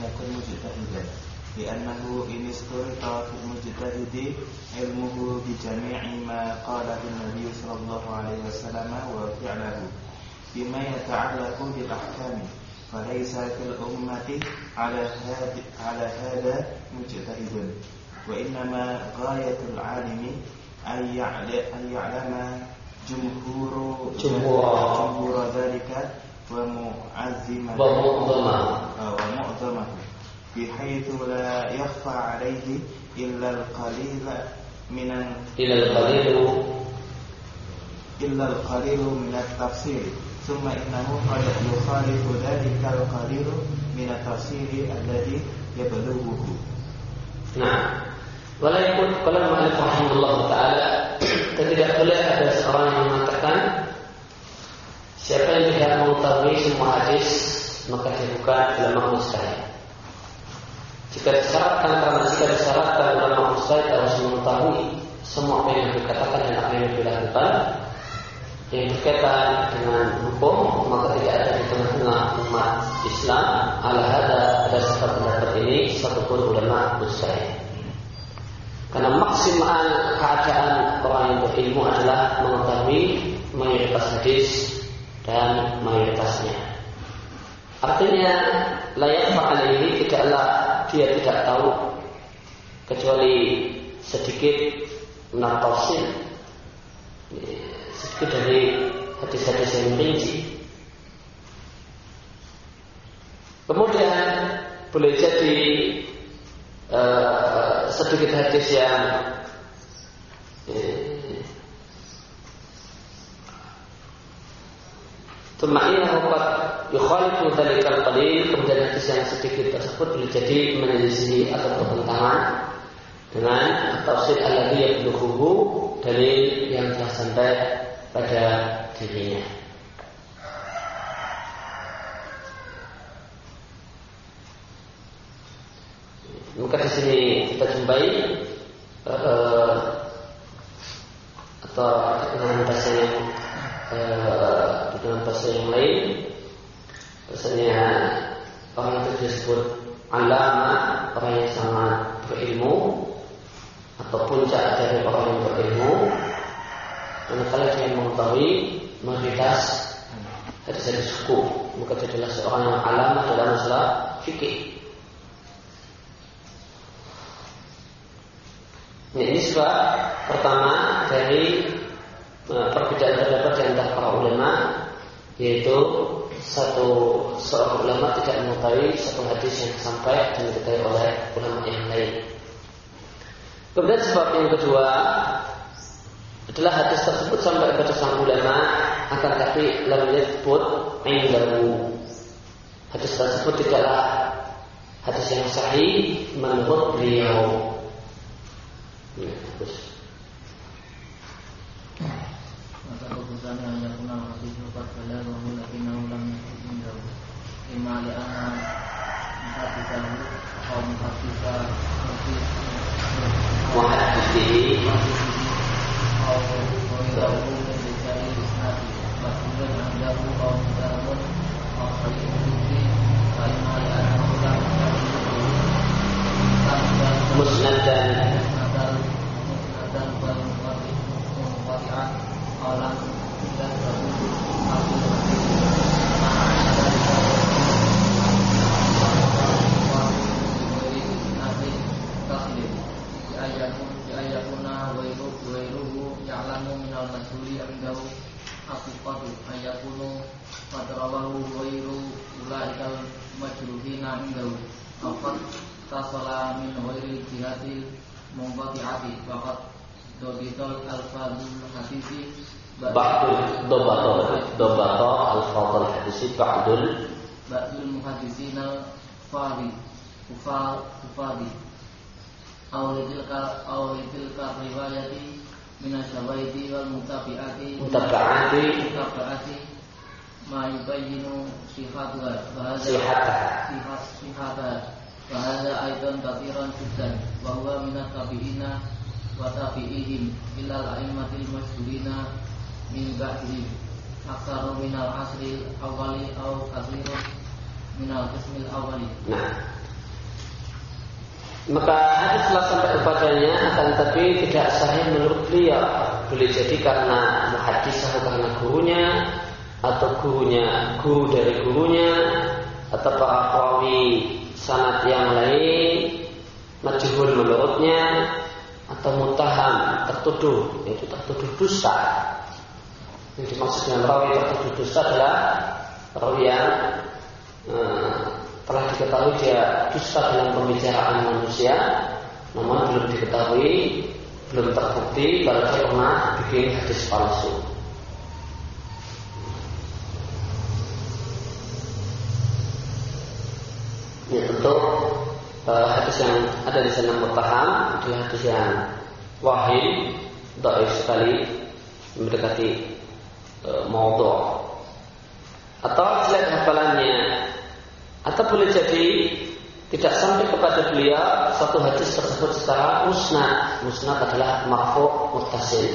يكن مجتهدا لأنه إن اشترط في المجتهد علمه بجميع ما قاله النبي صلى الله عليه وسلم وفعله بما يتعلق بالأحكام فليس في الأمة على هذا مجتهد وإنما غاية العالم أن يعلم جمهور ذلك ومعظمه بحيث لا يخفى عليه إلا القليل من التفسير ثم إنه قد يخالف ذلك القليل من التفسير الذي يبلغه. Nah, walaupun kalau mu'allif rahimahullah ta'ala tidak boleh ada seorang yang mengatakan siapa yang tidak mengetahui semua hadis maka dia bukan ulama mujtahid. Jika disyaratkan ulama mujtahid harus mengetahui semua apa yang dikatakan dan apa yang dilakukan yang berkaitan dengan hukum, maka tidak ada di tengah-tengah umat Islam ada sebab pendapat ini satupun ulama mujtahid. Karena maksimal keadaan orang yang berilmu adalah mengetahui mayoritas hadis dan mayoritasnya. Artinya layak fa'al ini tidaklah dia tidak tahu kecuali sedikit menafsir sedikit dari hadis-hadis yang rinci. Kemudian boleh jadi sedikit hadis yang tumainah qad yukhalifu dzalikal qalil, kemudian hadis yang sedikit tersebut boleh jadi menyelisih atau bertentangan dengan tafsir alladhi yablughuhu, dalil yang telah sampai pada dirinya. Maka di sini kita jumpai atau dengan bahasa yang lain, bahasanya orang itu disebut alama, orang yang sangat berilmu atau puncak dari orang yang berilmu. Manakala dia mengetahui mayoritas hadis-hadis hukum, maka dia adalah seorang yang alama dalam masalah fikih. Ini sebab pertama dari perbedaan pendapat di antara para ulama, yaitu seorang ulama tidak mengetahui satu hadis yang sampai dan diketahui oleh ulama yang lain. Kemudian sebab yang kedua adalah hadis tersebut sampai kepada sang ulama, akan tapi lam yathbut indahu. Hadis tersebut tidaklah hadis yang sahih menurut beliau. Maka keputusan hanya punah hadis lupat bala bahwa lakinau lam yathbut imma li'ana muhadithahu atau muhaditha muhadithihi أو غيره من رجال الإسناد مقبولا عنده أو مدرب أو صحيح الدين فإما لأنه لم مسندا منقطعا أو لم Wairuhu ya'lamu minal mas'uli indahu haqiqatu ayakunu madrawahu wairu ulaikal majruhina indahu faqad tasala min wairil jihatil munqati'ati faqad dobitul alfadul hadisi dobato alfadul hadisi ba'dul muhadisinal ufadi awlitilka riwayati minasyawaiti wal mutabi'ati ma yubayyinu sihataha wa hadha aidan kathiran jiddan wa huwa minat tabi'ina wa tabi'ihim ilal a'immatil masyhurina min ba'dihim aksaru minal asril awali aw kathirun minal qismil awali. Nah, Maka hadis telah sampai kepadanya, akan tetapi tidak sahih menurut beliau. Boleh jadi karena muhaddis atau karena gurunya, atau gurunya guru dari gurunya, atau para perawi sanad yang lain majhul menurutnya, atau muttaham tertuduh, yaitu tertuduh dusta. Yang dimaksud dengan rawi tertuduh dusta adalah rawi yang telah diketahui dia dusta dalam pembicaraan manusia, namun belum diketahui, belum terbukti kalau dia pernah bikin hadis palsu. Ya, untuk hadis yang ada di sana muttaham adalah hadis yang wahid, dhaif sekali, mendekati maudhu', atau jelek hafalannya, atau boleh jadi tidak sampai kepada beliau satu hadis tersebut secara musnad. Musnad adalah marfu' muttasil.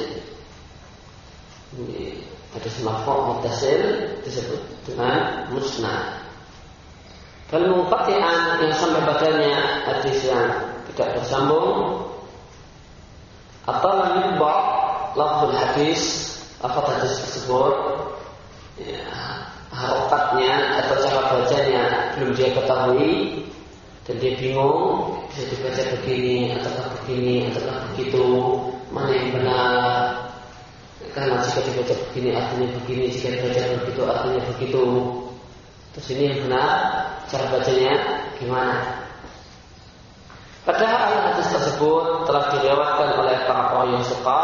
Hadis marfu' muttasil disebut dengan musnad. Kalau munqati'an yang sampai padanya hadis yang tidak bersambung, atau lam yubba' lafzul hadis, lafaz hadis tersebut, ya, harokatnya atau cara bacanya belum dia ketahui dan dia bingung, bisa dibaca begini ataukah begitu, mana yang benar, karena jika dibaca begini artinya begini, jika dibaca begitu artinya begitu. Terus ini yang benar, cara bacanya gimana? Padahal hadis tersebut telah diriwayatkan oleh para perawi yang suka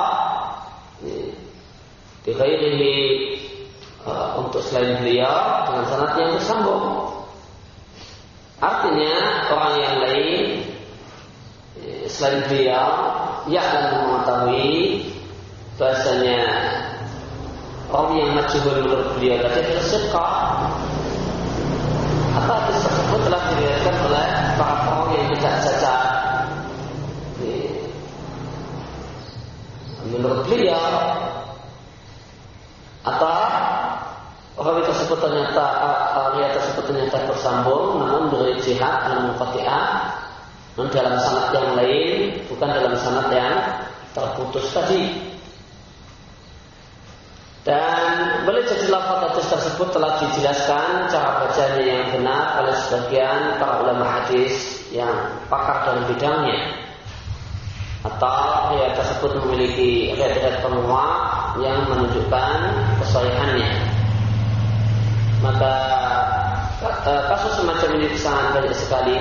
di ghairihi, untuk selain beliau dengan sanad yang bersambung. Artinya orang yang lain selain beliau yang akan mengetahui bahasanya rawi yang majhul menurut beliau tadi adalah thiqah, atau hadis tersebut telah diriwayatkan oleh para perawi yang tidak cacat menurut beliau, atau rawi tersebut ternyata bersambung, namun dari jihad dalam munqati'ah, namun dalam sanad yang lain, bukan dalam sanad yang terputus tadi. Dan boleh jadi lafaz hadis tersebut telah dijelaskan cara bacanya yang benar oleh sebagian para ulama hadis yang pakar dalam bidangnya, atau riwayat tersebut memiliki riwayat penguat yang menunjukkan kesahihannya. Maka kasus semacam ini sangat banyak sekali,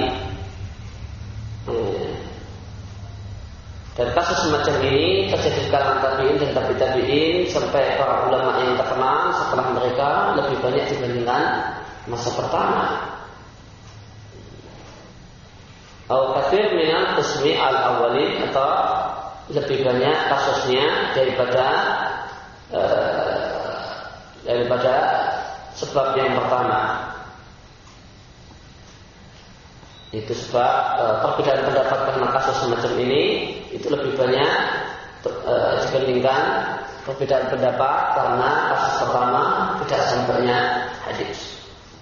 dan kasus semacam ini terjadi di kalangan tabi'in dan tabi'in sampai para ulama yang terkenal setelah mereka lebih banyak dibandingkan masa pertama. Al-kathir minal qismi al-awwalin, atau lebih banyak kasusnya daripada sebab yang pertama. Itu sebab perbedaan pendapat karena kasus semacam ini itu lebih banyak dibandingkan perbedaan pendapat karena kasus pertama tidak sampainya hadis.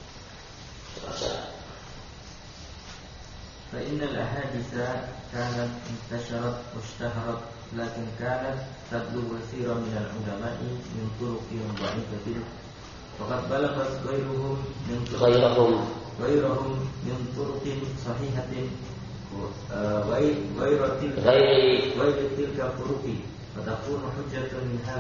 فإن الأحاديث كانت انتشرت واشتهرت لكن كانت تبلغ كثيرا من العلماء من طرق ضعيفة وقد بلغت غيرهم من طرق صحيحة غير تلك الطرق فتكون حجة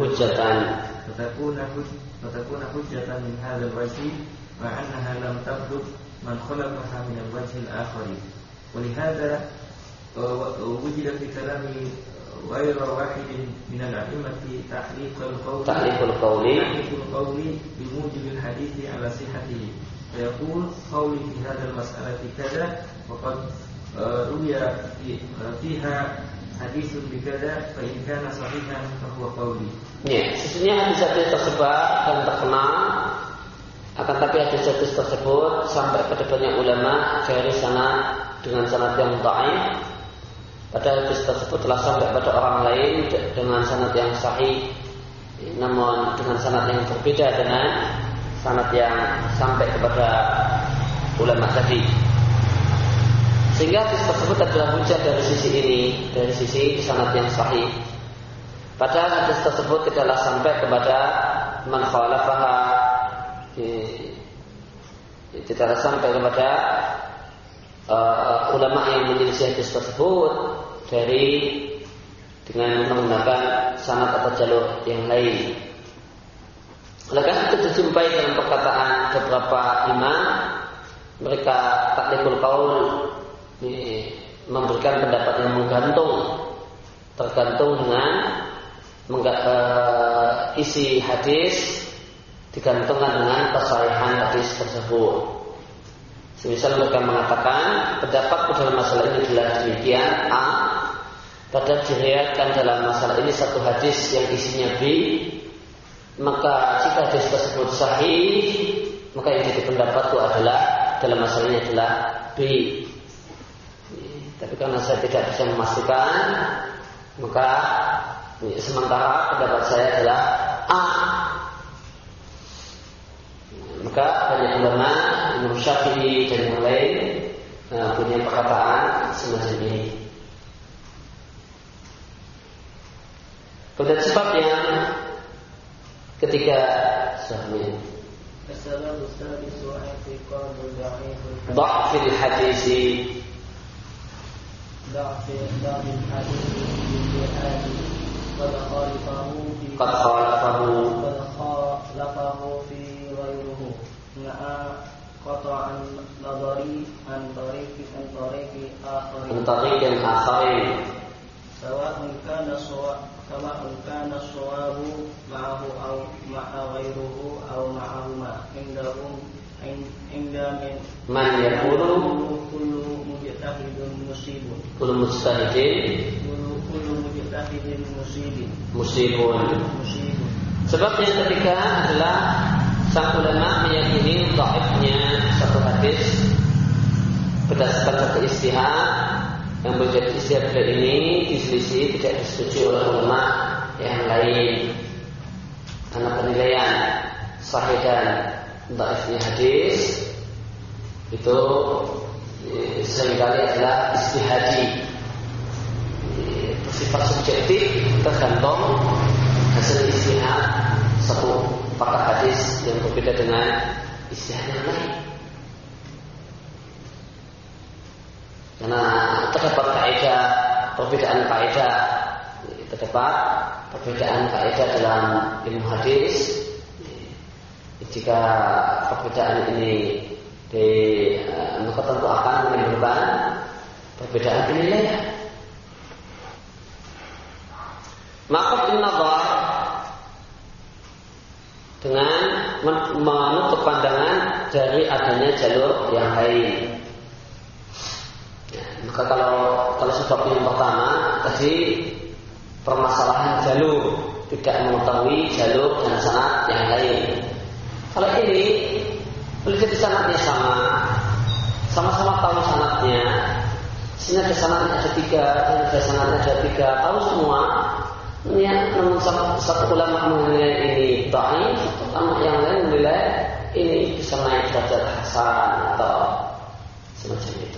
من هذا الوجه مع أنها لم تبلغ من خلقها من الوجه الآخر. ولهذا وجد في كلام غير واحد من الأئمة تعليق القول بموجب الحديث على صحته، فيقول قولي في هذا المسألة كذا وقد روي فيها حديث بكذا فإن كان صحيحا فهو قولي. Ya, sesungguhnya hadis-hadis tersebar dan terkenal, akan tapi hadis-hadis tersebut sampai pada banyak ulama dari sanad dengan sanad yang dhaif. Padahal hadis tersebut telah sampai pada orang lain dengan sanad yang sahih, namun dengan sanad yang berbeda dengan sanad yang sampai kepada ulama tadi. Sehingga hadis tersebut adalah hujah dari sisi ini, dari sisi sanad yang sahih. Padahal hadis tersebut tidaklah sampai kepada man khalafaha, tidaklah sampai kepada ulama yang menyelisih hadis tersebut dengan menggunakan sanad atau jalur yang lain. Oleh karena itu dijumpai dalam perkataan beberapa imam, mereka takliful qaul, memberikan pendapat yang tergantung dengan isi hadis, digantungkan dengan kesahihan hadis tersebut. Semisal mereka mengatakan pendapatku dalam masalah ini adalah demikian A, padahal diriwayatkan dalam masalah ini satu hadis yang isinya B, maka jika hadis tersebut sahih, maka yang jadi pendapatku adalah dalam masalah ini adalah B. Tapi karena saya tidak bisa memastikan, maka sementara pendapat saya adalah A. Maka banyak ulama, Imam Syafi'i dan yang lain punya perkataan semacam ini. Kemudian sebab yang ketiga, dha'fil hadisi, qad khalafahu fi ghayrihi ma'a qata'an nadari an tariqin akharin sawa'un kana sawabu ma'ahu aw ma'a ghayrihi aw ma'ahuma inda man yaqulu kullu mujtahidin musibun. Sebab yang ketiga adalah sang ulama meyakini dhaifnya satu hadis berdasarkan satu istihad yang menjadi istihad ini diselisih, tidak disetujui oleh ulama yang lain, karena penilaian sahih dan dhaifnya hadis itu seringkali adalah istihadi, bersifat subjektif, tergantung hasil istihad satu pakar hadis yang berbeda dengan istihad yang lain. Karena terdapat perbedaan kaidah dalam ilmu hadis. Jika perbedaan ini maka tentu akan menimbulkan perbedaan penilaian. Maka an-nadhar dengan menutup pandangan dari adanya jalur yang lain. Ya, maka kalau sebab yang pertama tadi permasalahan jalur, tidak mengetahui jalur dan sanad yang lain. Kalau ini boleh jadi sanadnya sama-sama tahu sanadnya. Sini ada sanadnya ada tiga, tahu semua. Ya, namun satu ulama menilai ini dhaif, ulama yang lain menilai ini bisa naik derajat hasan atau semacam itu.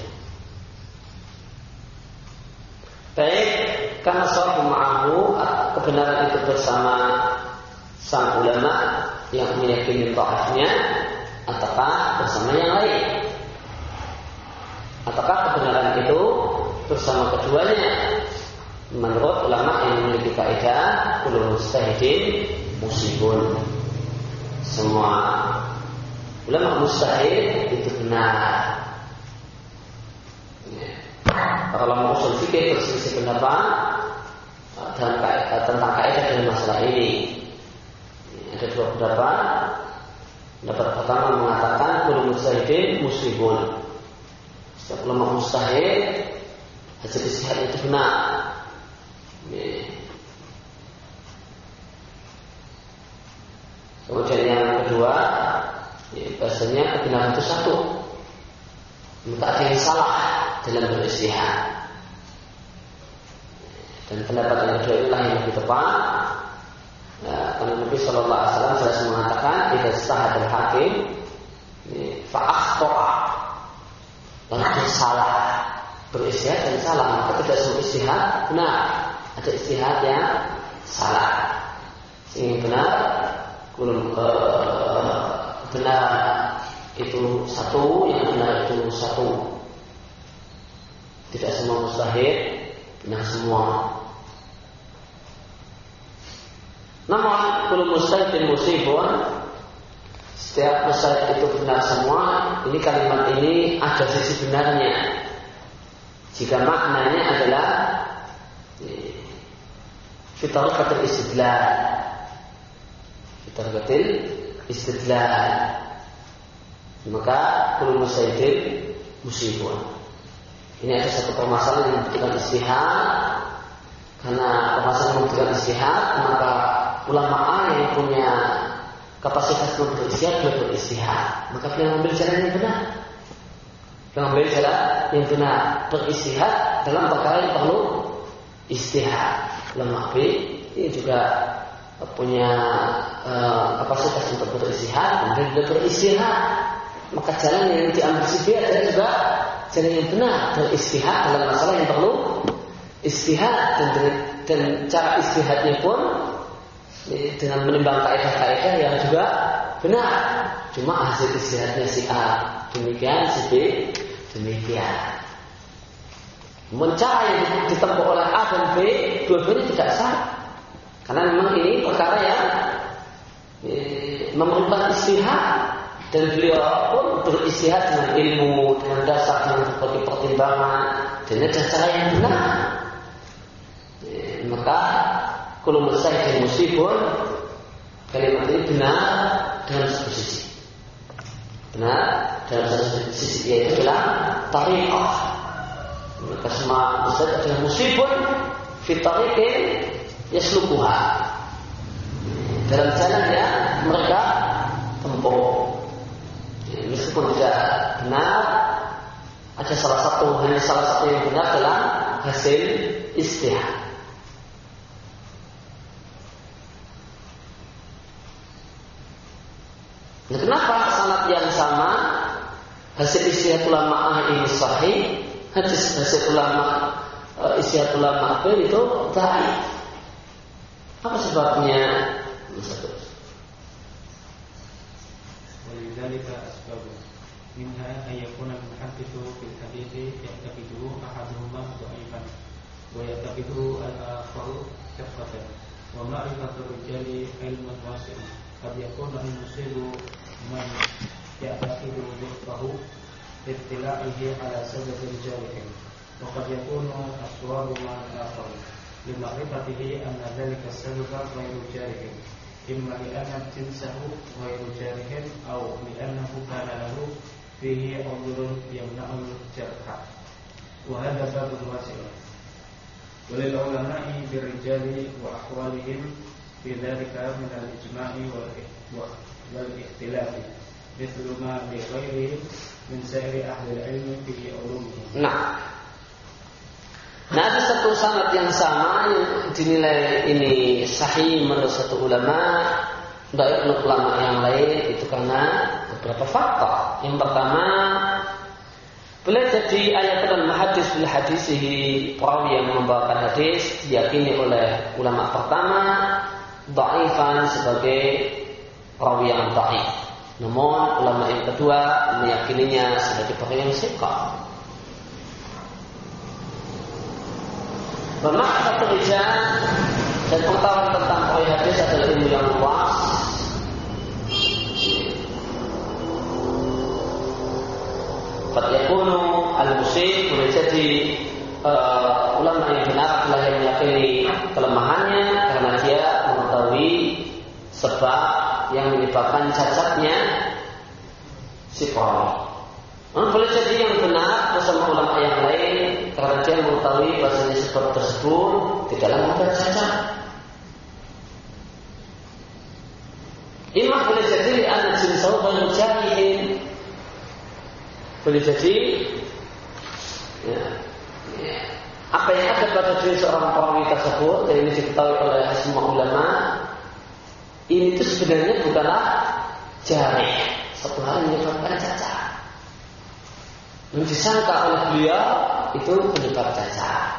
Baik, karena sahabu ma'ahu, kebenaran itu bersama sang ulama yang meyakini dhaifnya, ataukah bersama yang lain, ataukah kebenaran itu bersama keduanya. Menurut ulama yang memiliki kaidah kullu mustahidin musibun, semua ulama mustahid itu benar. Para ulama usul fikih berselisih pendapat tentang kaidah dalam masalah ini. Ada dua pendapat. Pendapat pertama mengatakan kullu mustahidin musibun, setiap ulama mustahid hasil istihad itu benar. Kemudian yang kedua, bahasanya kebenaran itu satu, tak ada yang salah dalam beristihad. Dan pendapat yang kedua inilah yang lebih tepat, karena Nabi Sallallahu Alaihi Wasallam jelas mengatakan, "Idza istahada al-hakim fa akhta'a," lalu dia salah, beristihad dan salah, maka tidak semua istihad benar. Ada istihad yang salah. Yang benar, benar itu satu, yang benar itu satu. Tidak semua mustahid benar semua. Namun kullu mustahidin musibun, setiap mustahid itu benar semua. Ini kalimat ini ada sisi benarnya. Jika maknanya adalah fitraqatul istidlal, maka kullu mustahidin musibun. Ini ada satu permasalahan yang membutuhkan istihad. Karena permasalahan yang membutuhkan istihad, maka ulama yang punya kapasitas untuk beristihad, dia beristihad. Maka dia mengambil jalan yang benar. Dia mengambil jalan yang benar, beristihad dalam perkara yang perlu istihad. Ulama B ini juga punya kapasitas untuk beristihad, kemudian dia beristihad. Maka jalan yang diambil si B adalah juga jalan yang benar, beristihad dalam masalah yang perlu istihad, dan cara istihadnya pun dengan menimbang kaidah-kaidah yang juga benar. Cuma hasil istihadnya si A demikian, si B demikian. Cara yang ditempuh oleh A dan B, dua-duanya tidak sah. Karena memang ini perkara yang memerlukan istihad, dan beliau pun beristihad dengan ilmu, dengan dasar, dengan berbagai pertimbangan, dan ada cara yang benar. Maka kullu mustahidin musibun, kalimat ini benar dalam satu sisi. Benar dalam satu sisi, yaitu dalam tariqah. Maka semua mustahid adalah musibun fi tariqin yaslukuha, dalam jalan yang mereka tempuh. Meskipun tidak benar, ada hanya salah satu yang benar dalam hasil istihad. Nah, kenapa sanad yang sama hasil istihad ulama ini sahih, hasil ulama istihad ulama B itu dhaif? Apa sebabnya? ولذلك أسباب منها أن يكون المحدث في الحديث يعتقده أحدهما ضعيفا ويعتقده الآخر ثقة ومعرفة الرجال علم واسع. قد يكون المصيب من يعتقد ضعفه باطلاعه على سبب رجالهم، وقد يكون الصواب مع الآخر لمعرفته أن ذلك السبب غير جارهم، إما لأن جنسه غير جارح أو لأنه كان له فيه عذر يمنع الجرح، وهذا باب واسع. وللعلماء بالرجال وأحوالهم في ذلك من الإجماع والاختلاف مثل ما لغيرهم من سائر أهل العلم في علومهم. Nah, ada satu sanad yang sama yang dinilai ini sahih menurut satu ulama, baik menurut ulama yang lain, itu karena beberapa faktor. Yang pertama, boleh jadi ayatun hadis bil hadisihi, perawi yang membawakan hadis diyakini oleh ulama pertama dhaifan sebagai perawi yang dhaif. Namun ulama yang kedua meyakininya sebagai perawi yang thiqah. Bermakna rijal dan pengetahuan tentang perawi hadis adalah ilmu yang luas. Qad yakunu al-musib, boleh jadi ulama yang benar adalah yang meyakini kelemahannya karena dia mengetahui sebab yang menyebabkan cacatnya si perawi. Boleh jadi yang benar bersama ulama yang lain karena dia mengetahui bahasanya sebab tersebut tidaklah mudah cacat. Imam boleh jadi anak jinsau baru jahilin. Boleh jadi apa yang ada pada diri seorang perawi tersebut, dan ini diketahui oleh semua ulama, ini itu sebenarnya bukanlah jarih, satu hal yang menyebabkan cacat. Yang disangka oleh beliau itu penyebab cacat.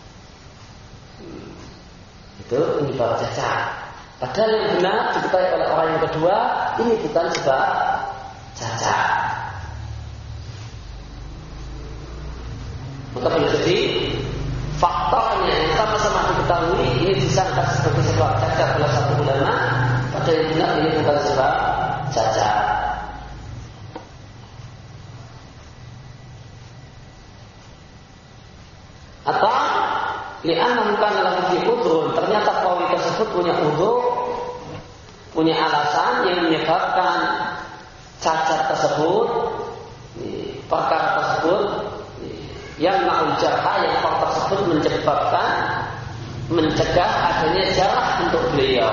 Itu penyebab cacat. Padahal yang benar diketahui oleh orang yang kedua, ini bukan sebab cacat. Maka boleh jadi faktornya yang sama-sama diketahui ini disangka sebagai sebab cacat oleh satu ulama, padahal yang benar ini bukan sebab cacat. Atau li'annahu kana lahu fi udhrun, ternyata perawi tersebut punya udhur, punya alasan yang menyebabkan cacat tersebut, perkara tersebut yang ma'ul jarha, yang faktor tersebut mencegah adanya jarah untuk beliau.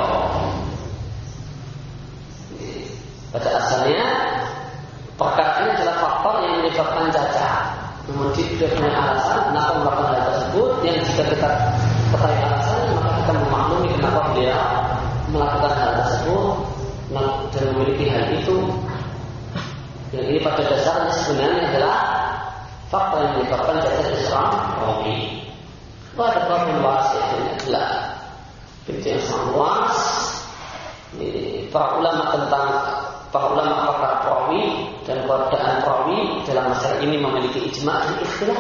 Pada asalnya perkara ini adalah faktor yang menyebabkan cacat. Kemudian dia punya alasan kenapa melakukan hal tersebut, yang jika kita ketahui alasannya maka kita memaklumi kenapa dia melakukan hal tersebut dan memiliki hal itu. Dan ini pada dasarnya sebenarnya adalah faktor yang menyebabkan cacat seorang rawi. Pada problem luas itu adalah pintu yang sangat luas. Para ulama pakar perawi dan keadaan perawi dalam masalah ini memiliki ijma' dan ikhtilaf.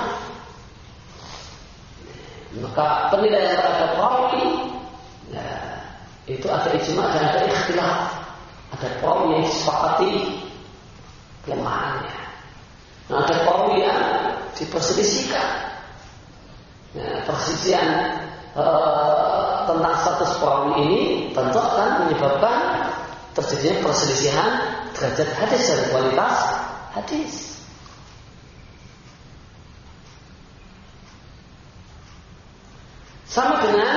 Maka penilaian terhadap perawi itu ada ijma' dan ada ikhtilaf. Ada perawi yang disepakati kelemahannya. Nah, ada perawi yang diperselisihkan. Perselisihan tentang status perawi ini tentu akan menyebabkan terjadinya perselisihan derajat hadis dan kualitas hadis. Sama dengan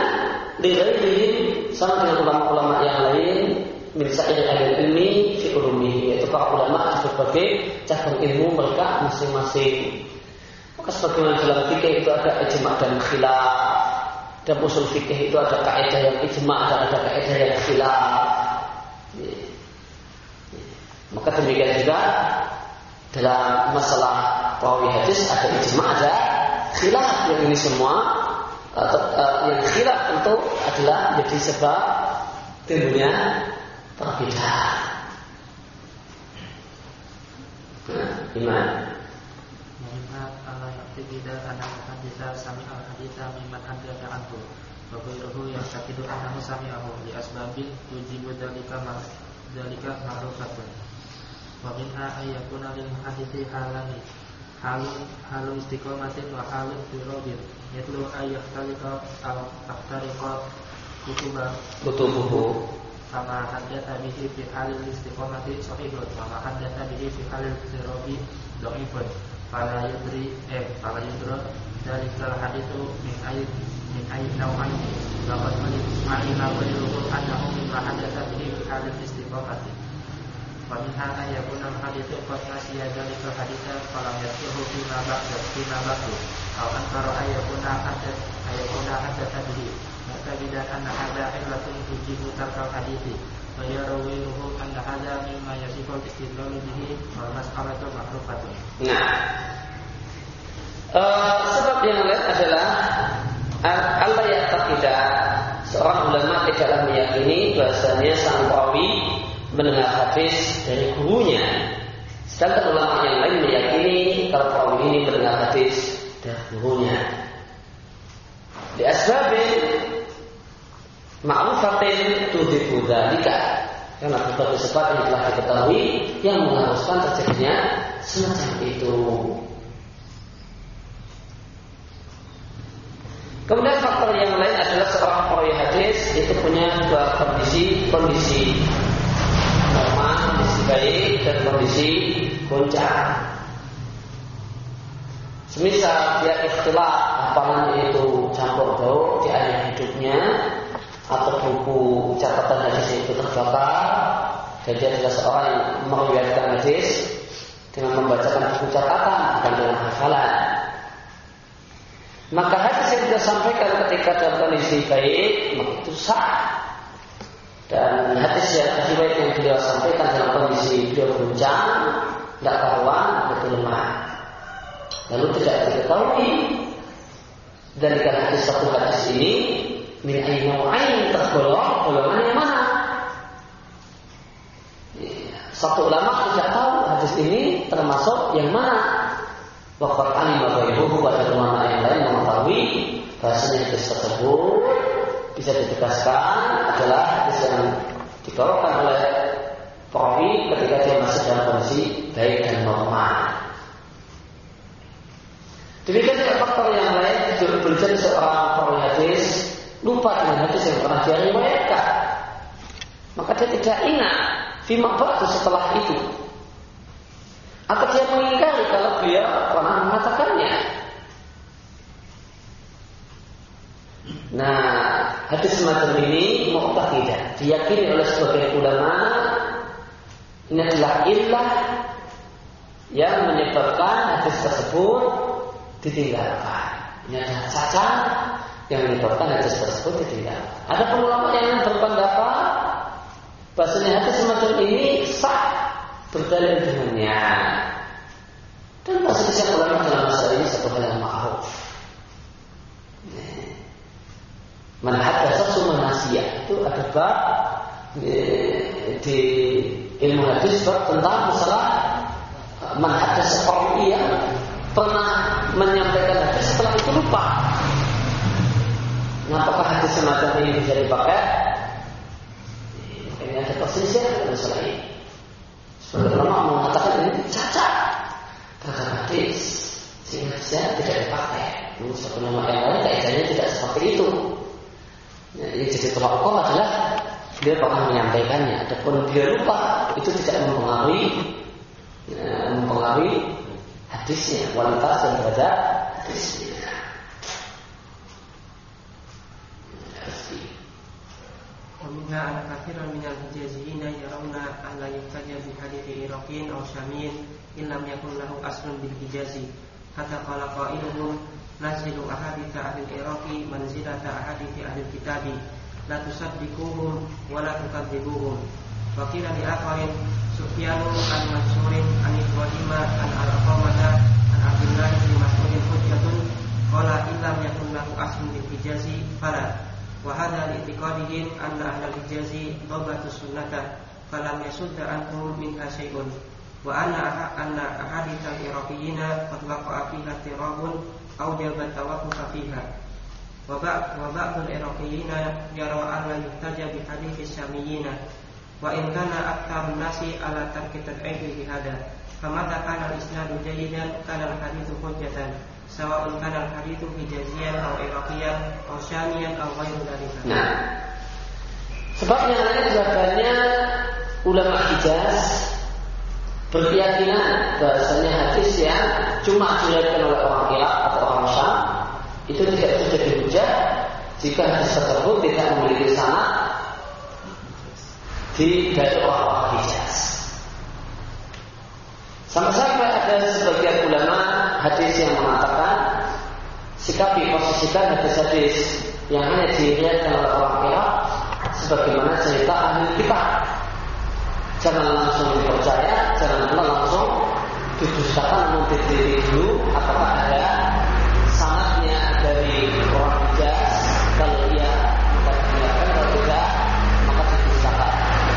sama dengan ulama-ulama yang lain, misalnya ahli ilmi fi ulumi, yaitu para ulama di berbagai cabang ilmu mereka masing-masing. Maka sebagaimana dalam fikih itu ada ijma' dan khilaf, dalam usul fikih itu ada kaidah yang ijma' dan ada kaidah yang khilaf. Maka demikian juga dalam masalah perawi hadis ada ijma', ada khilaf. Yang ini semua yang khilaf tentu adalah menjadi sebab timbulnya perbedaan. Gimana? Mengingat Allah yang tidak anak haditha sami al haditha mimman haditha anhu wa ghairuhu yang takidu anahu sami'ahu li asbabil tujibu dalika ma'rufatun. Wa minha ayyakuna lil muhadithi halani halun istiqomatin wa halun firobin yatlu ayyaktalika al-taktariqa kutubuhu sama haddatha bihi fi halil istiqomati sahihun wa ma haddatha bihi fi halil firobi do'ifun fala yudra dalikal hadithu min ayy naw'an laqad ma'ina waliluhu annahu mimma haddatha bihi fi halil istiqomati. Waminha ayakuna hadithu qad nasiya dalikal haditha falam yadhkuruhu fima ba'du aw antara ayakuna haddatha bihi mutabidan anna hadha illatun tujibu tarkal hadithi wa yarawiluhu anna hadha mimma yasiful istidlalu bihi wal mas'alatu ma'rufatun. Sebab yang lain adalah Allah yang takidah, seorang ulama tidaklah meyakini bahasanya sang perawi mendengar hadis dari gurunya. Sedangkan ulama yang lain meyakini kalau perawi ini mendengar hadis dari gurunya. Di asbabin ma'rufatin tudhibu dzalika, karena berbagai sebab yang telah diketahui yang mengharuskan terjadinya semacam itu. Kemudian faktor yang lain adalah seorang perawi hadis itu punya dua kondisi normal, kondisi baik dan kondisi goncang. Semisal dia ikhtilaf, hafalannya itu campur baur di akhir hidupnya, atau buku catatan hadisnya itu terbakar, dan dia adalah seorang yang meriwayatkan hadis dengan membacakan buku catatan bukan dengan hafalan. Maka hadis yang dia sampaikan ketika dalam kondisi baik, maka itu sah. Dan hadis yang riwayat yang beliau sampaikan dalam kondisi beliau goncang, tidak karuan, itu lemah. Lalu tidak diketahui Dan satu hadis ini min ain tergolong golongan yang mana? Satu ulama tidak tahu hadis ini termasuk yang mana. Waqat alima ghairuhu, pada ulama yang lain mengetahui bahasanya hadis tersebut bisa ditegaskan adalah hadis yang dibawakan oleh perawi ketika dia masih dalam kondisi baik dan normal. Demikian juga faktor yang lain, boleh jadi seorang perawi hadis lupa dengan hadis yang pernah dia riwayatkan, maka dia tidak ingat fima ba'du setelah itu, atau dia mengingkari kalau dia pernah mengatakannya. Nah, hadis semacam ini mu'taqidah, diyakini oleh sebagian ulama ini adalah illah yang menyebabkan hadis tersebut ditinggalkan. Ini adalah cacat yang menyebabkan hadis tersebut ditinggalkan. Ada ulama yang berpendapat bahasanya hadis semacam ini sah berdalil dengannya. Dan bahasa ulama dalam masalah ini satu hal yang ma'ruf. Man haddatsa summa nasiya, itu ada bab di ilmu hadis bab tentang masalah man haddatsa yang pernah menyampaikan hadis setelah itu lupa. Apakah hadis semacam ini bisa dipakai? Ini ada perselisihan masalah ini. Sebagian ulama mengatakan ini cacat terhadap hadis, sehingga tidak dipakai. Menurut sebagian ulama yang lain kaidahnya tidak seperti itu. Yang jadi tolak ukur adalah dia pernah menyampaikannya, adapun dia lupa, itu tidak mempengaruhi hadisnya, kualitas dan derajat hadisnya. ومنها أن كثيرا من الحجازيين يرون أن لا يحتج بحديث عراقي أو شامي إن لم يكن له أصل بالحجاز حتى قال قائلهم نزل أحاديث أهل العراق منزلة أحاديث أهل الكتاب لا تصدقوهم ولا تكذبوهم. وقيل لآخر سفيان عن منصور عن إبراهيم عن علقمة عن عبد الله بن مسعود حجة قال إن لم يكن له أصل بالحجاز فلا. وهذا لاعتقادهم أن أهل الحجاز ضبطوا السنة فلم يصد عنهم منها شيء، وأن أحاديث العراقيين قد وقع فيها اضطراب أوجب التوقف فيها. وبعض العراقيين يرى أن لا يحتج بحديث الشاميين وإن كان أكثر الناس على ترك تدعيه بهذا. فمتى كان الإسناد جيدا كان الحديث حجة سواء كان الحديث حجازيا أو عراقيا أو شاميا أو غير ذلك. Nah, sebab yang lain sebabnya ulama Hijaz berkeyakinan bahasanya hadis yang cuma diriwayatkan oleh orang Irak atau orang Syam itu tidak bisa jadi hujah jika hadis tersebut tidak memiliki sanad dari orang Hijaz. Sampai ada sebagian ulama hadis yang mengatakan sikapi posisikan hadis-hadis yang hanya diriwayatkan oleh orang Irak sebagaimana cerita ahli kitab. Jangan langsung dipercaya, jangan langsung didustakan, namun diteliti dulu apakah ada sanadnya dari orang Hijaz. Kalau iya, maka dibiarkan, kalau tidak, maka didustakan.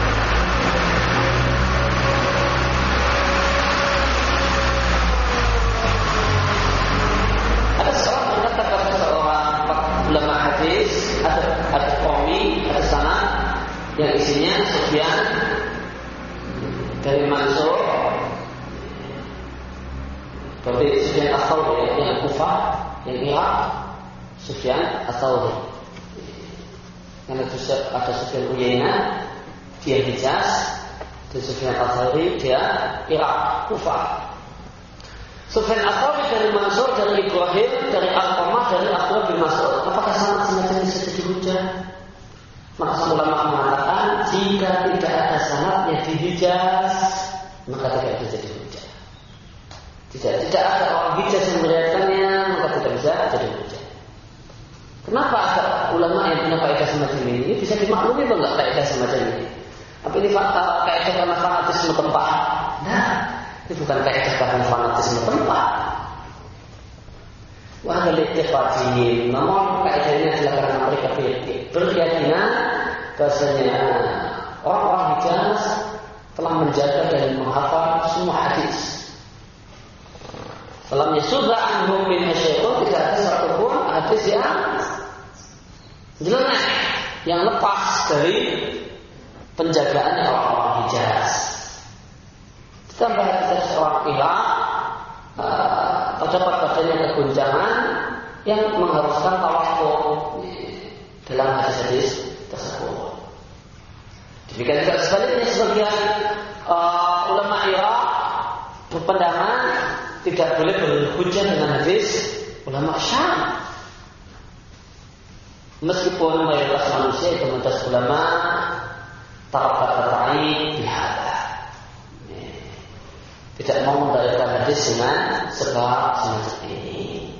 Ada seorang berkata kepada seorang ulama hadis, ada qawi, ada sanad yang isinya Sufyan dari Mansur, berarti Sufyan Ats-Tsauri yang Kufah, yang Irak, Sufyan Ats-Tsauri. Karena ada Sufyan Uyainah, dia Hijaz, dan Sufyan Ats-Tsauri dia Irak, Kufah. Sufyan Ats-Tsauri dari Mansur, dari Ibrahim, dari Alqamah, dari Abdullah bin Mas'ud. Apakah sanad semacam ini bisa jadi hujah? Maka ulama mengatakan jika tidak ada sanadnya di Hijaz, maka tidak bisa jadi hujah. Tidak ada orang Hijaz yang meriwayatkannya, maka tidak bisa jadi hujah. Kenapa ada ulama yang punya kaidah semacam ini? Ini bisa dimaklumi atau enggak kaidah semacam ini? Apa ini kaidah karena fanatisme tempat? Nah, ini bukan kaidah karena fanatisme tempat. Wahai liqtifajihim, namun kaidahnya adalah karena mereka berkeyakinan bahasanya orang-orang Hijaz telah menjaga dan menghafal semua hadis. Falam yasudha anhum min hasyai'un, tidak ada satupun hadis yang nyeleneh, yang lepas dari penjagaannya orang-orang Hijaz. Ditambah kita seorang pihak terdapat padanya keguncangan yang mengharuskan tawakuf dalam hadis-hadis tersebut. Demikian juga sebaliknya sebagian ulama Irak berpandangan tidak boleh berhujjah dengan hadis ulama Syam. Meskipun mayoritas manusia itu mayoritas ulama terkait bihada, tidak mau mendalilkan hadis dengan sebab semacam ini.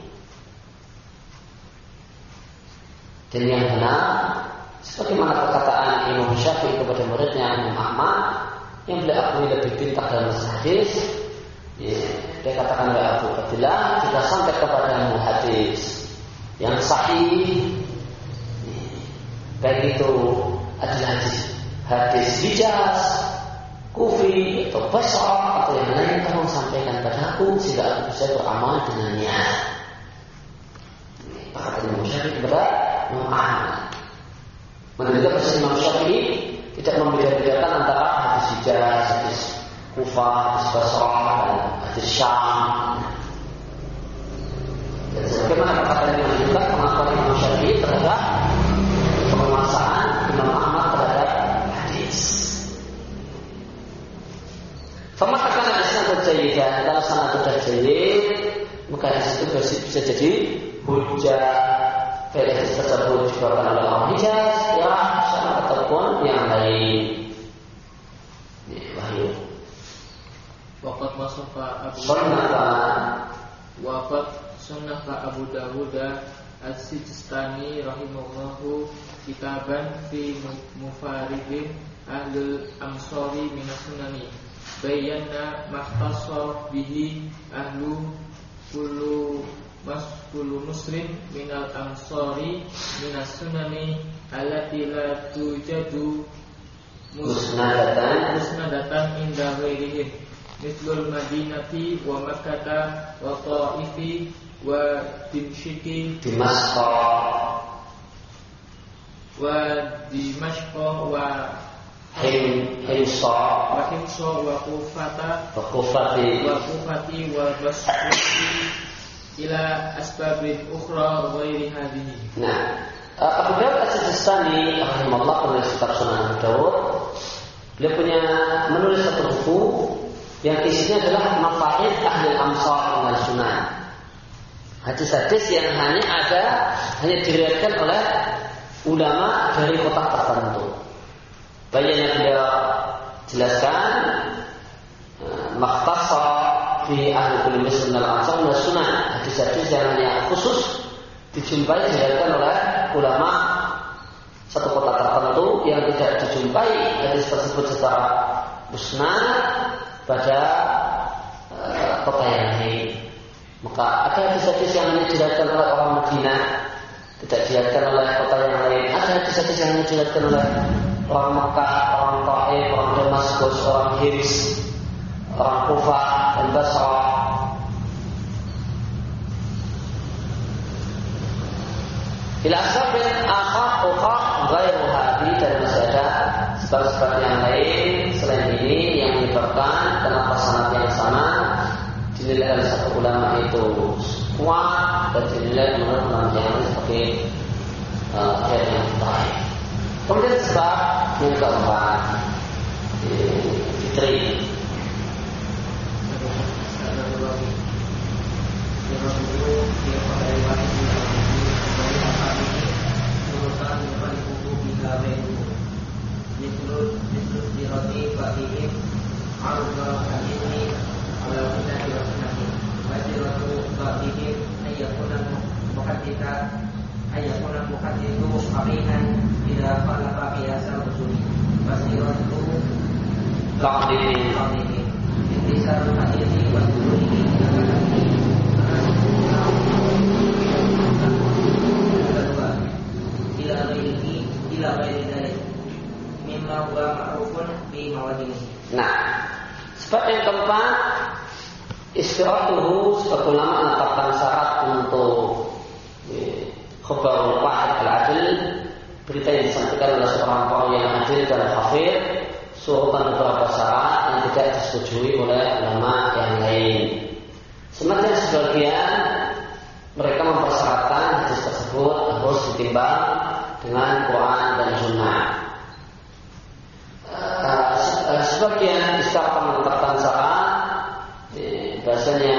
Dan yang benar, sebagaimana perkataan Imam Syafi'i kepada muridnya Imam Ahmad, yang beliau akui lebih pintar dalam masalah hadis, dia katakan ya Abu Abdillah, jika sampai kepada hadis yang sahih, baik itu adalah hadis Hijaz, Kufi atau Basra atau yang lain, tolong sampaikan pada aku sehingga aku bisa beramal dengannya. Perkataan Imam Syafi'i kepada Imam Ahmad. Menurut bahasa Imam Syafi'i tidak membeda-bedakan antara hadis Hijaz, hadis Kufah, hadis Basra dan hadis Syam. Dan sebagaimana perkataan yang juga pengakuan Imam Syafi'i terhadap penguasaan Imam Ahmad terhadap hadis. Pematakan hadisnya berjaya, kalau sanad sudah jayid, maka hadis itu bisa jadi hujjah. Baik hadis tersebut dikeluarkan oleh orang Hijaz, ya Syam ataupun yang lain. Wahyu. Waqat masafa Abu Abu Dawud As-Sijistani rahimahullahu kitaban fi mufaridin ahlul amsari minas sunani bayyana makhtasar bihi ahlu kullu muslim minal amsari minas sunani allati la tujadu musnadatan inda ghairihim mislul madinati wa makkata wa ta'ifi wa dimsyiki wa dimashqa wa himsa wa kufati wa basrati ila asbabin ukhra ghairi hadhihi. Nah, Abu Dawud As-Sijistani rahimahullah penulis kitab Sunan Abu Dawud, beliau punya menulis satu buku yang isinya adalah mafaid ahli amsar dan sunan. Hadis-hadis yang hanya diriwayatkan oleh ulama dari kota tertentu. Banyak yang beliau jelaskan makhtasar fi ahli kulli muslim al-amsar dan sunan. Hadis-hadis yang hanya khusus dijumpai diriwayatkan oleh ulama satu kota tertentu yang tidak dijumpai hadis tersebut secara musnad pada kota yang lain. Maka ada hadis-hadis yang hanya diriwayatkan oleh orang Madinah, tidak diriwayatkan oleh kota yang lain. Ada hadis-hadis yang hanya diriwayatkan oleh orang Makkah, orang Taif, orang Damaskus, orang Hims, orang Kufah dan Basra. Ila asbabin ukhra ghairu hadhi, dan masih ada sebab-sebab yang lain selain ini yang menyebabkan kenapa sanad yang sama dinilai oleh satu ulama itu kuat dan dinilai menurut ulama yang lain sebagai yang baik. Kemudian sebab yang keempat, fitri. Ayakuna muqaddidu qabihan ila qala biasa usuli wasiratu qaddihi intisar hadisi wa usuli keempat, istiratuhu sebagai ulama menetapkan syarat untuk khabarul wahid al-adil, berita yang disampaikan oleh seorang perawi yang adil dan hafid, surutan beberapa syarat yang tidak disetujui oleh ulama yang lain. Semacam sebagian mereka mempersyaratkan hadis tersebut harus ditimbang dengan Quran dan Sunnah. Sebagian disyaratkan menetapkan syarat, bahasanya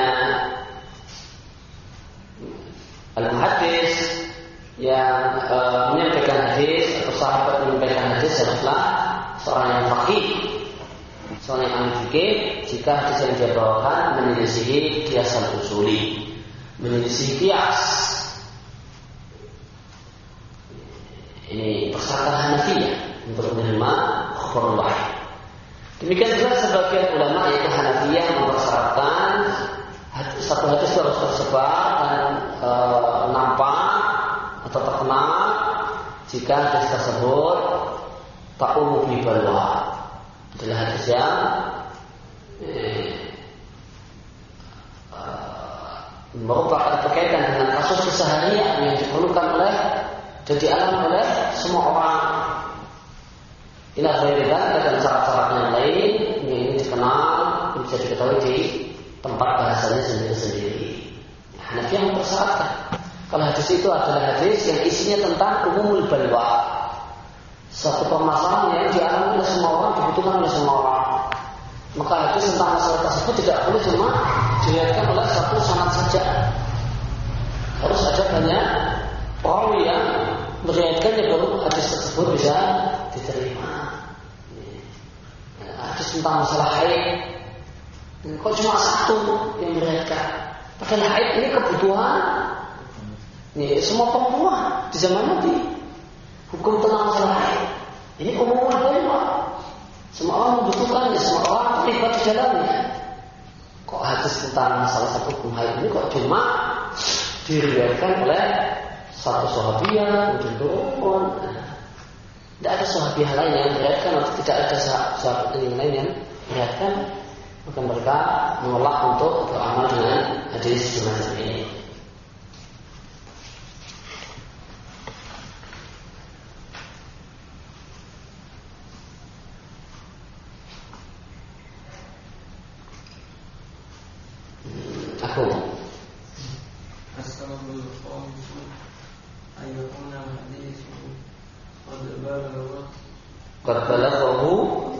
al-muhaddis yang menyampaikan hadis atau sahabat menyampaikan hadis adalah seorang yang faqih, seorang yang ahli fikih jika hadis yang dia bawakan menyelisihi qiyasan usuli, menyelisihi qiyas. Ini persyaratan Hanafiyah untuk menerima khabarul wahid. Demikian juga sebagian ulama yaitu Hanafiyah mempersyaratkan satu hadis harus tersebar dan nampak atau terkenal jika hadis tersebut ta'umu bi balwa, adalah hadis yang merupakan berkaitan dengan kasus keseharian yang diperlukan oleh dan dialami oleh semua orang. Ini adalah dan syarat-syarat yang lain yang ini dikenal, bisa diketahui di tempat bahasanya sendiri-sendiri. Hanafi yang mempersyaratkan kalau hadis itu adalah hadis yang isinya tentang umumul balwa, satu permasalahan yang dialami oleh semua orang, dibutuhkan oleh semua orang, maka hadis tentang masalah tersebut tidak boleh cuma diriwayatkan oleh satu sanad saja. Harus ada banyak perawi yang meriwayatkannya baru hadis tersebut bisa diterima. Hadis tentang masalah haid, kok cuma satu yang meriwayatkan? Padahal haid ini kebutuhan semua perempuan di zaman Nabi. Hukum tentang masalah haid ini umum ulama. Semua orang membutuhkannya, semua orang terlibat di dalamnya. Kok hadis tentang masalah satu hukum haid ini kok cuma diriwayatkan oleh satu sahabiah, kemudian turun. Tidak ada sahabiah lain yang meriwayatkan atau tidak ada sahabat yang lain yang meriwayatkan, maka mereka menolak untuk beramal dengan hadis semacam ini. Aku Ashabul khawfu ayyukuna hadisu qad balaghahu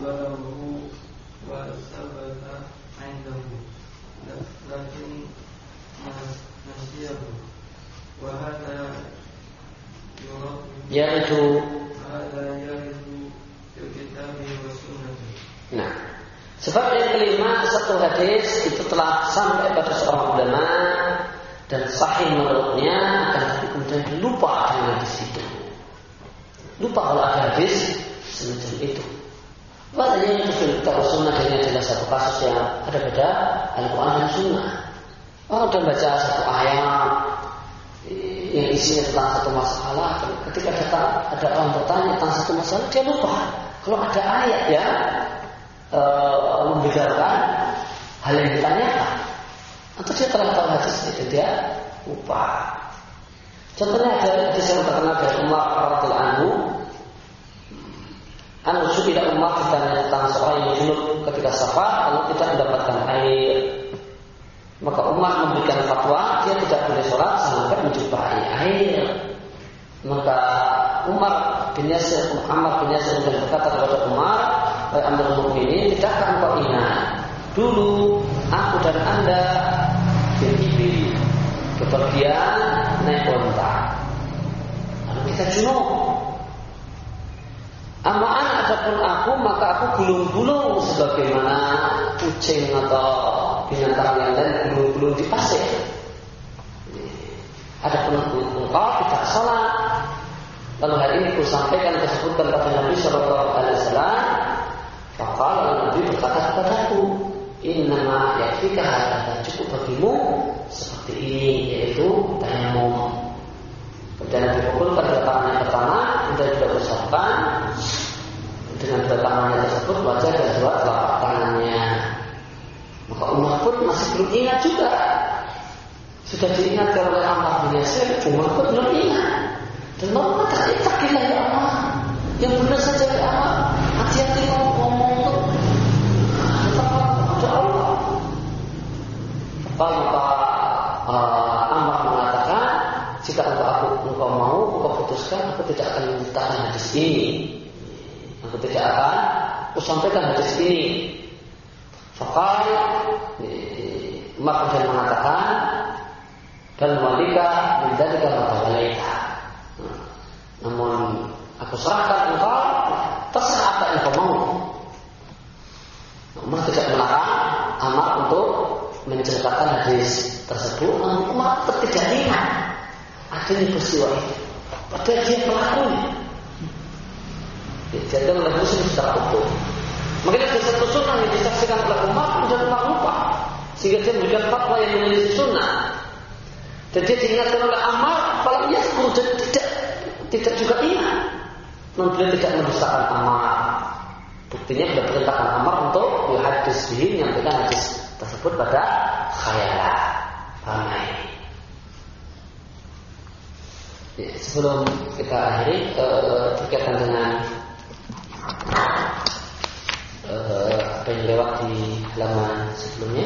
wa sabata 'indahu lakin nasiyahu wa hadha yaitu fil kitabi wa sunnati. Nah, sebab yang kelima, satu hadis itu telah sampai pada seorang ulama dan sahih menurutnya, akan tapi kemudian lupa dengan hadis itu. Lupa kalau ada hadis semacam itu. Padahal itu fil kitab sunnah, ini adalah satu kasus yang ada pada Al-Quran dan Sunnah. Orang sudah baca satu ayat yang isinya tentang satu masalah, ketika ada orang bertanya tentang satu masalah, dia lupa kalau ada ayat ya membedakan hal yang ditanyakan, atau dia telah tahu hadis itu, dia lupa. Contohnya ada hadis yang terkenal dari Umar radhiyallahu anhu. Sudah Umar ditanya tentang seorang yang junub ketika safar lalu tidak mendapatkan air, maka Umar memberikan fatwa dia tidak boleh sholat sampai menjumpai air. Maka Muhammad bin Yasir berkata kepada Umar, wahai Amirul Mukminin, tidakkah engkau ingat dulu aku dan Anda beribi kepergian naik onta, lalu kita junub. Amaan adapun aku, maka aku gulung-gulung sebagaimana kucing atau binatang yang lain gulung-gulung di pasir. Adapun engkau tidak sholat. Lalu hal ini kusampaikan disebutkan kepada Nabi Sallallahu Alaihi Wasallam. Maka Nabi berkata kepadaku, innama yakfika hadza, cukup bagimu seperti ini, yaitu tayamum. Kemudian Nabi pukulkan dua tangannya pertama, kemudian juga bersabkan dengan dua tangannya tersebut wajah dan dua telapak tangannya. sudah diingatkan oleh Ammar bin Yasir, Umar pun belum ingat. Dan Umar mengatakan, "Ittaqillah ya Ammar, yang benar saja ya Ammar, hati-hati ngomong itu, kepada Allah." Maka Ammar mengatakan, "Jika engkau mau, engkau putuskan, aku tidak akan menyatakan hadis ini. Aku tidak akan sampaikan hadis ini." Fakal Umar kemudian mengatakan, "Dan walika menjadikan mata walaika. Namun aku serahkan engkau, terserah apa yang kau mau." Umar tidak melarang Ammar untuk menceritakan hadis tersebut, namun Umar tidak ingat adanya peristiwa itu. Padahal dia pelakunya. Dijadikan oleh Muslim secara utuh. Makanya ada satu sunnah yang disaksikan oleh Umar dan Umar lupa, sehingga dia memberikan fatwa yang menyelisih sunnah. Dan dia diingatkan oleh Ammar, kalau ia dan tidak juga ingat. Namun beliau tidak mendustakan Ammar. Buktinya beliau perintahkan Ammar untuk hadis bihi, menyampaikan hadis tersebut pada khayalah ramai. Ya, sebelum kita akhiri berkaitan dengan apa yang lewat di halaman sebelumnya,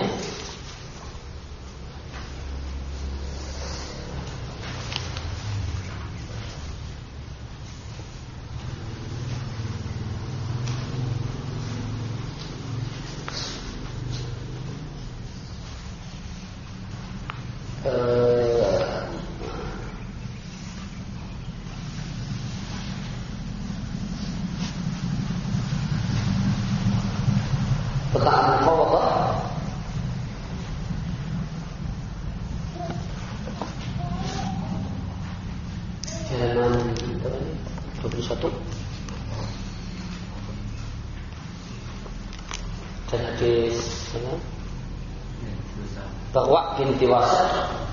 tentang mufawadah. Halaman 21 dan hadis bahwa binti Wasad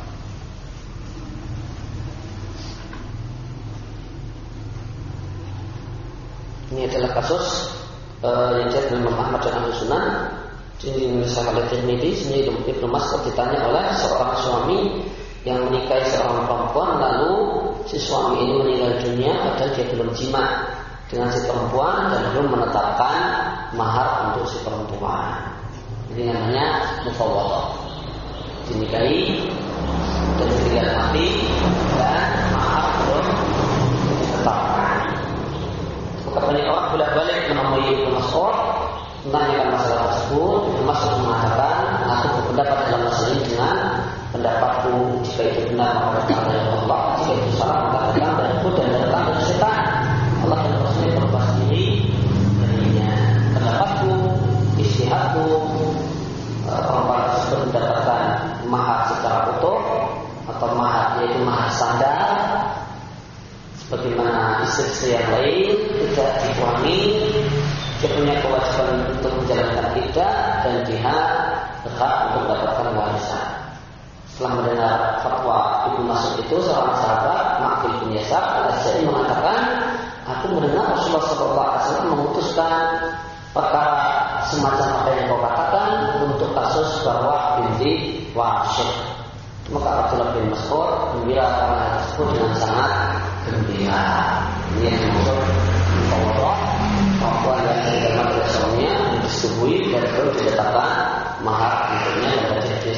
ini adalah kasus yang saya Imam Ahmad dan Ahlu Sunnah. Ini misalnya oleh Tirmidzi, sendiri Ibnu Mas'ud ditanya oleh seorang suami yang menikahi seorang perempuan, lalu si suami ini meninggal dunia padahal dia belum jima dengan si perempuan dan belum menetapkan mahar untuk si perempuan. Ini namanya mufawadah. Dinikahi dan tinggal mati dan mahar belum ditetapkan. Banyak orang bolak-balik menemui Ibnu Mas'ud menanyakan masalah tersebut. Ibnu Mas'ud mengatakan, "Aku berpendapat dalam masalah ini dengan pendapatku. Jika itu benar maka datang dari Allah, jika itu salah maka datang dariku dan datang dari setan. Allah dan Rasulnya berubah sendiri darinya. Pendapatku, istihadku, perempuan tersebut mendapatkan mahar secara utuh atau mahar yaitu mahar standar, sebagaimana istri yang lain tidak dikurangi, dia punya kewajiban untuk menjalankan iddah dan dia berhak untuk mendapatkan warisan." Setelah mendengar fatwa Ibnu Mas'ud itu, seorang sahabat Ma'qil bin Yasar al-Asy'ari mengatakan, "Aku mendengar Rasulullah SAW memutuskan perkara semacam apa yang kau katakan untuk kasus Barwah binti Wasyid." Maka Abdullah bin Mas'ud gembira karena hal tersebut dengan sangat gembira. Ini yang dimaksud mufawadah, perempuan yang diterima oleh suaminya disetujui dan baru ditetapkan mahar untuknya pada hadis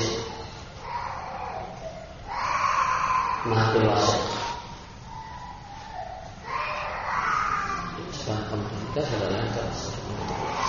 mahar bin Wasyid. Sekarang kemudian kita sudah yang